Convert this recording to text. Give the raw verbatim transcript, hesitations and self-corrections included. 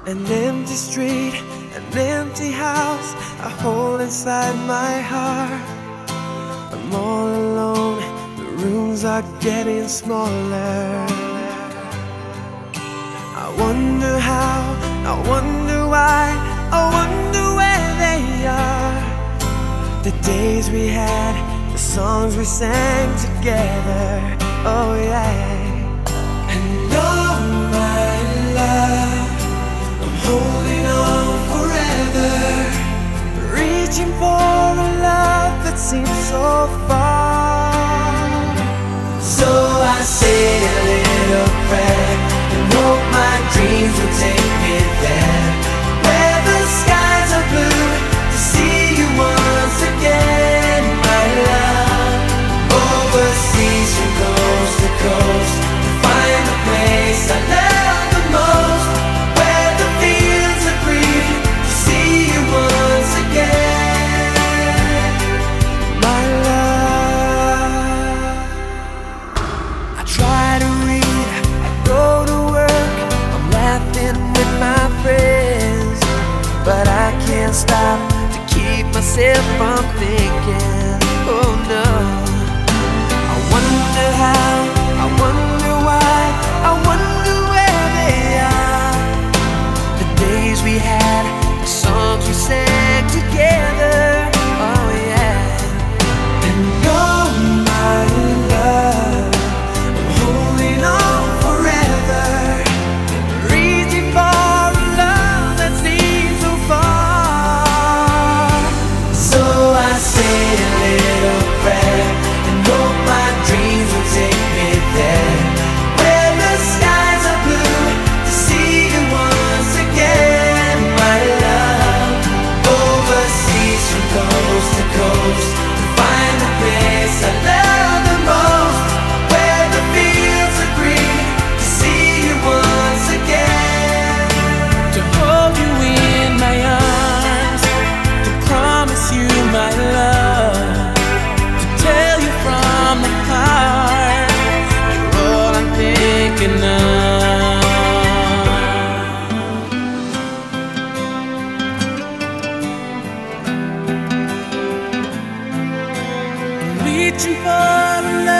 An empty street, an empty house, a hole inside my heart. I'm all alone, the rooms are getting smaller. I wonder how, I wonder why, I wonder where they are. The days we had, the songs we sang together, oh yeah. And oh my love, I'm holding on forever, reaching for a love that seems so far. So I say a little prayer and hope my dreams will take me there, where the skies are blue, to see you once again, my love. Overseas from coast to coast, to find the place I love the most, where the fields are green, to see you once again, my love. I try to read, I go to work, I'm laughing with my friends, but I can't stop to keep myself from thinking, oh no. I wonder how, I wonder why, I wonder where they are. The days we had, the songs we sang together, oh yeah. And oh my love, I'm holding on forever, reaching for a love that seems so far. So I say a little prayer and hope my dreams will take me there, where the skies are blue, to see you once again, my love. Overseas from coast to coast, to find the place I love the most, where the fields are green, to see you once again, to hold you in my arms, to promise you my love, to tell you from the heart, you're all I'm thinking of. Reaching for love